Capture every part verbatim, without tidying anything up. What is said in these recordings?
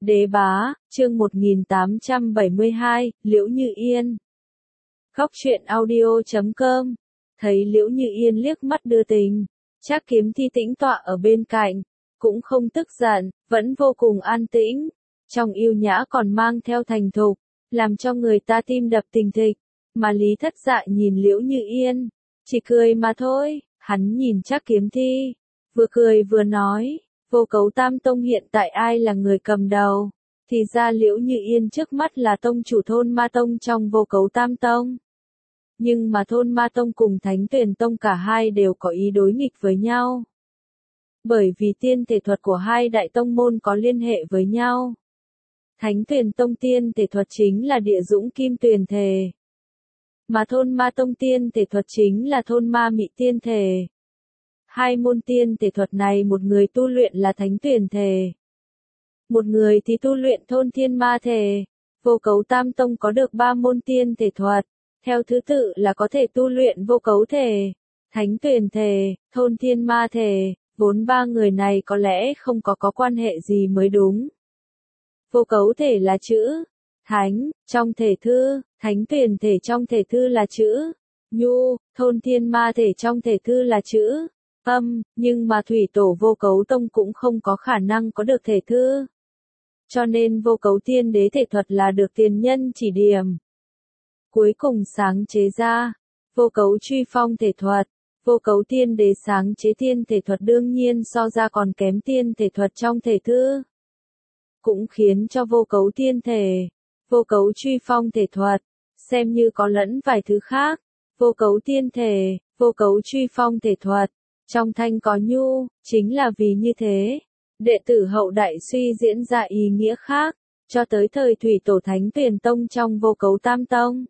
Đế bá, chương một nghìn tám trăm bảy mươi hai, Liễu Như Yên. Góc truyện audio chấm com. Thấy Liễu Như Yên liếc mắt đưa tình, Trác Kiếm Thi tĩnh tọa ở bên cạnh, cũng không tức giận, vẫn vô cùng an tĩnh, trong yêu nhã còn mang theo thành thục, làm cho người ta tim đập thình thịch. Mà Lý Thất Dạ nhìn Liễu Như Yên, chỉ cười mà thôi. Hắn nhìn Trác Kiếm Thi, vừa cười vừa nói, Vô Cấu Tam Tông hiện tại ai là người cầm đầu? Thì ra Liễu Như Yên trước mắt là tông chủ Thôn Ma Tông trong Vô Cấu Tam Tông. Nhưng mà Thôn Ma Tông cùng Thánh Tuyền Tông cả hai đều có ý đối nghịch với nhau. Bởi vì tiên thể thuật của hai đại tông môn có liên hệ với nhau. Thánh Tuyền Tông tiên thể thuật chính là Địa Dũng Kim Tuyền Thể. Mà Thôn Ma Tông tiên thể thuật chính là Thôn Ma Mị Tiên Thể. Hai môn tiên thể thuật này một người tu luyện là Thánh Tuyền Thể. Một người thì tu luyện Thôn Thiên Ma Thể. Vô Cấu Tam Tông có được ba môn tiên thể thuật. Theo thứ tự là có thể tu luyện Vô Cấu Thể, Thánh Tuyền Thể, Thôn Thiên Ma Thể. Vốn ba người này có lẽ không có có quan hệ gì mới đúng. Vô Cấu Thể là chữ Thánh, trong thể thư, Thánh Tuyền Thể trong thể thư là chữ Nhu, Thôn Thiên Ma Thể trong thể thư là chữ Âm, nhưng mà Thủy Tổ Vô Cấu Tông cũng không có khả năng có được thể thư. Cho nên Vô Cấu Tiên Đế thể thuật là được tiền nhân chỉ điểm. Cuối cùng sáng chế ra Vô Cấu Truy Phong thể thuật. Vô Cấu Tiên Đế sáng chế tiên thể thuật đương nhiên so ra còn kém tiên thể thuật trong thể thư. Cũng khiến cho Vô Cấu Tiên Thể, Vô Cấu Truy Phong thể thuật, xem như có lẫn vài thứ khác. Vô Cấu Tiên Thể, Vô Cấu Truy Phong thể thuật, trong thanh có nhu, chính là vì như thế. Đệ tử hậu đại suy diễn ra ý nghĩa khác, cho tới thời Thủy Tổ Thánh Tuyền Tông trong Vô Cấu Tam Tông.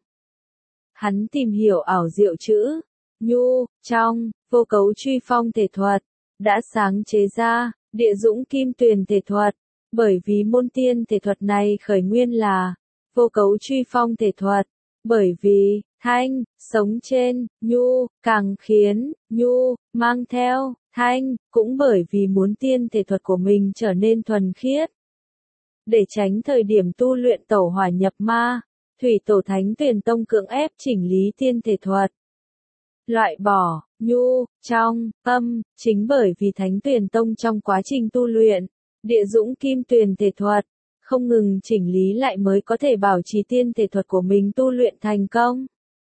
Hắn tìm hiểu ảo diệu chữ Nhu, trong Vô Cấu Truy Phong thể thuật, đã sáng chế ra Địa Dũng Kim Tuyền thể thuật. Bởi vì môn tiên thể thuật này khởi nguyên là Vô Cấu Truy Phong thể thuật. Bởi vì thanh, sống trên Nhu, càng khiến Nhu mang theo thanh, cũng bởi vì muốn tiên thể thuật của mình trở nên thuần khiết. Để tránh thời điểm tu luyện tẩu hỏa nhập ma, Thủy Tổ Thánh Tuyền Tông cưỡng ép chỉnh lý tiên thể thuật. Loại bỏ Nhu, trong, âm, chính bởi vì Thánh Tuyền Tông trong quá trình tu luyện Địa Dũng Kim Tuyền thể thuật, không ngừng chỉnh lý lại mới có thể bảo trì tiên thể thuật của mình tu luyện thành công.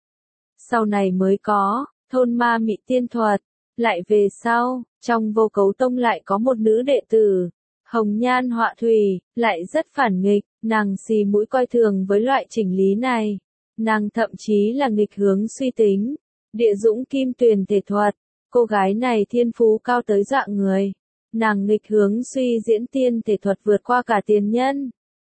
Sau này mới có Thôn Ma Mị Tiên thuật. Lại về sau, trong Vô Cấu Tông lại có một nữ đệ tử, Hồng Nhan Họa Thủy, lại rất phản nghịch, nàng xì mũi coi thường với loại chỉnh lý này. Nàng thậm chí là nghịch hướng suy tính. Địa Dũng Kim Tuyền thể thuật, cô gái này thiên phú cao tới dọa người. Nàng nghịch hướng suy diễn tiên thể thuật vượt qua cả tiền nhân.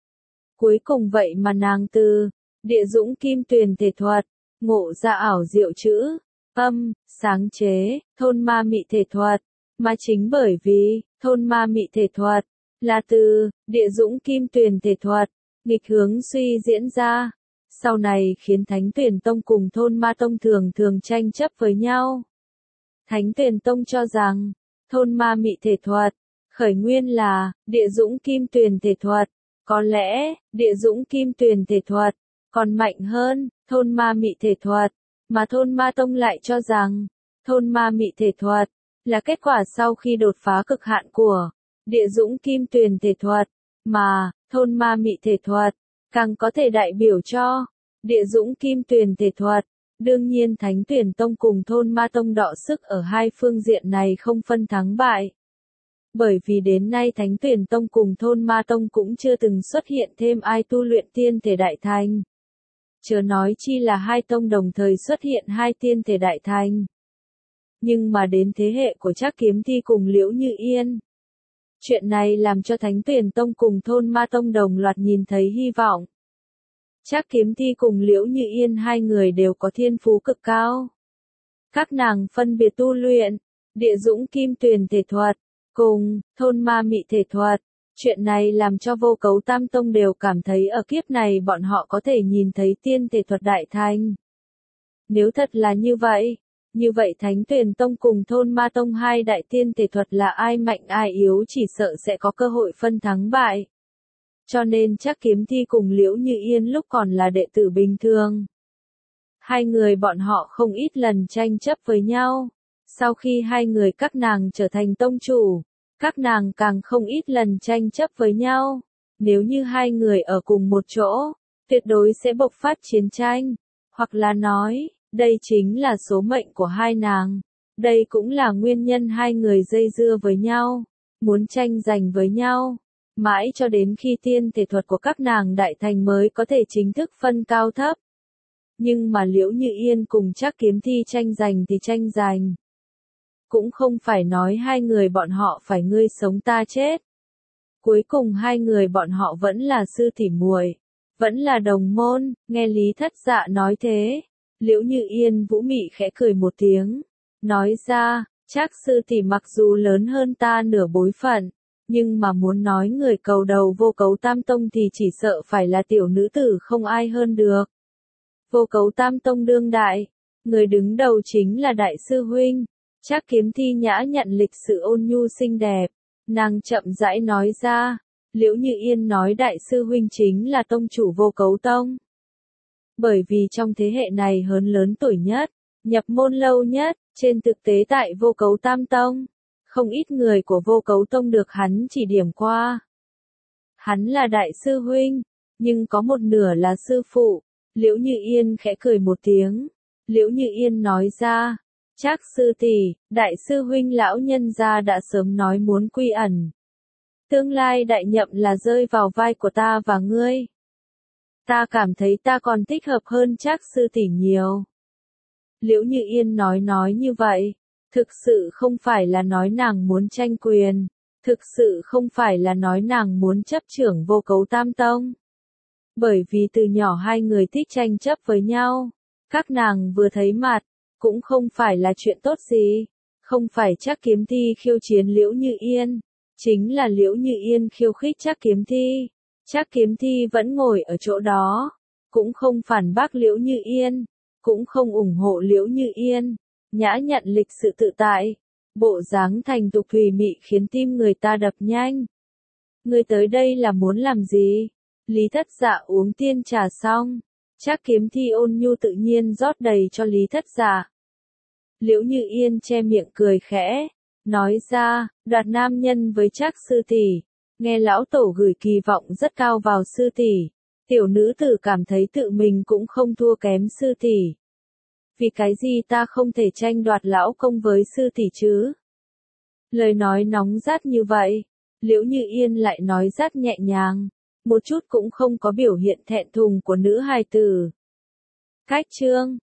Cuối cùng vậy mà nàng từ Địa Dũng Kim Tuyền thể thuật, ngộ ra ảo diệu chữ Âm, sáng chế Thôn Ma Mị thể thuật. Mà chính bởi vì Thôn Ma Mị thể thuật là từ Địa Dũng Kim Tuyền thể thuật, nghịch hướng suy diễn ra. Sau này khiến Thánh Tuyền Tông cùng Thôn Ma Tông thường thường tranh chấp với nhau. Thánh Tuyền Tông cho rằng Thôn Ma Mị thể thuật khởi nguyên là Địa Dũng Kim Tuyền thể thuật. Có lẽ Địa Dũng Kim Tuyền thể thuật còn mạnh hơn Thôn Ma Mị thể thuật. Mà Thôn Ma Tông lại cho rằng Thôn Ma Mị thể thuật là kết quả sau khi đột phá cực hạn của Địa Dũng Kim Tuyền thể thuật. Mà Thôn Ma Mị thể thuật càng có thể đại biểu cho Địa Dũng Kim Tuyền thể thuật. Đương nhiên Thánh Tuyền Tông cùng Thôn Ma Tông đọ sức ở hai phương diện này không phân thắng bại. Bởi vì đến nay Thánh Tuyền Tông cùng Thôn Ma Tông cũng chưa từng xuất hiện thêm ai tu luyện tiên thể đại thành. Chớ nói chi là hai tông đồng thời xuất hiện hai tiên thể đại thành. Nhưng mà đến thế hệ của Trác Kiếm Thi cùng Liễu Như Yên, chuyện này làm cho Thánh Tuyền Tông cùng Thôn Ma Tông đồng loạt nhìn thấy hy vọng. Trác Kiếm Thi cùng Liễu Như Yên hai người đều có thiên phú cực cao. Các nàng phân biệt tu luyện Địa Dũng Kim Tuyền thể thuật cùng Thôn Ma Mị thể thuật. Chuyện này làm cho Vô Cấu Tam Tông đều cảm thấy ở kiếp này bọn họ có thể nhìn thấy tiên thể thuật đại thành. Nếu thật là như vậy, như vậy Thánh Tuyền Tông cùng Thôn Ma Tông hai đại tiên thể thuật là ai mạnh ai yếu chỉ sợ sẽ có cơ hội phân thắng bại. cho nên Trác Kiếm Thi cùng Liễu Như Yên lúc còn là đệ tử bình thường. Hai người bọn họ không ít lần tranh chấp với nhau. Sau khi hai người các nàng trở thành tông chủ, các nàng càng không ít lần tranh chấp với nhau. Nếu như hai người ở cùng một chỗ, tuyệt đối sẽ bộc phát chiến tranh. Hoặc là nói, đây chính là số mệnh của hai nàng. Đây cũng là nguyên nhân hai người dây dưa với nhau, muốn tranh giành với nhau. Mãi cho đến khi tiên thể thuật của các nàng đại thành mới có thể chính thức phân cao thấp. Nhưng mà Liễu Như Yên cùng Trác Kiếm Thi tranh giành thì tranh giành. Cũng không phải nói hai người bọn họ phải ngươi sống ta chết. Cuối cùng hai người bọn họ vẫn là sư tỷ muội, vẫn là đồng môn. Nghe Lý Thất Dạ nói thế, Liễu Như Yên vũ mị khẽ cười một tiếng, nói ra, Trác sư tỷ mặc dù lớn hơn ta nửa bối phận, nhưng mà muốn nói người cầu đầu Vô Cấu Tam Tông thì chỉ sợ phải là tiểu nữ tử không ai hơn được. Vô Cấu Tam Tông đương đại, người đứng đầu chính là đại sư huynh. Trác Kiếm Thi nhã nhận lịch sự ôn nhu xinh đẹp, nàng chậm rãi nói ra, Liễu Như Yên nói đại sư huynh chính là tông chủ Vô Cấu Tông. Bởi vì trong thế hệ này hơn lớn tuổi nhất, nhập môn lâu nhất, trên thực tế tại Vô Cấu Tam Tông, không ít người của Vô Cấu Tông được hắn chỉ điểm qua. Hắn là đại sư huynh, nhưng có một nửa là sư phụ. Liễu Như Yên khẽ cười một tiếng. Liễu Như Yên nói ra, Trác sư tỷ, đại sư huynh lão nhân gia đã sớm nói muốn quy ẩn. Tương lai đại nhậm là rơi vào vai của ta và ngươi. Ta cảm thấy ta còn thích hợp hơn Trác sư tỷ nhiều. Liễu Như Yên nói nói như vậy, thực sự không phải là nói nàng muốn tranh quyền, thực sự không phải là nói nàng muốn chấp trưởng Vô Cấu Tam Tông. Bởi vì từ nhỏ hai người thích tranh chấp với nhau, các nàng vừa thấy mặt, cũng không phải là chuyện tốt gì. Không phải Trác Kiếm Thi khiêu chiến Liễu Như Yên, chính là Liễu Như Yên khiêu khích Trác Kiếm Thi. Trác Kiếm Thi vẫn ngồi ở chỗ đó, cũng không phản bác Liễu Như Yên, cũng không ủng hộ Liễu Như Yên, nhã nhặn lịch sự tự tại, bộ dáng thành thục thùy mị khiến tim người ta đập nhanh. Ngươi tới đây là muốn làm gì? Lý Thất Dạ uống tiên trà xong, Trác Kiếm Thi ôn nhu tự nhiên rót đầy cho Lý Thất Dạ. Liễu Như Yên che miệng cười khẽ, nói ra, đoạt nam nhân với Trác sư tỷ, nghe lão tổ gửi kỳ vọng rất cao vào sư tỷ, tiểu nữ tử cảm thấy tự mình cũng không thua kém sư tỷ. Vì cái gì ta không thể tranh đoạt lão công với sư tỷ chứ? Lời nói nóng rát như vậy, Liễu Như Yên lại nói rất nhẹ nhàng, một chút cũng không có biểu hiện thẹn thùng của nữ hài tử. Cách chương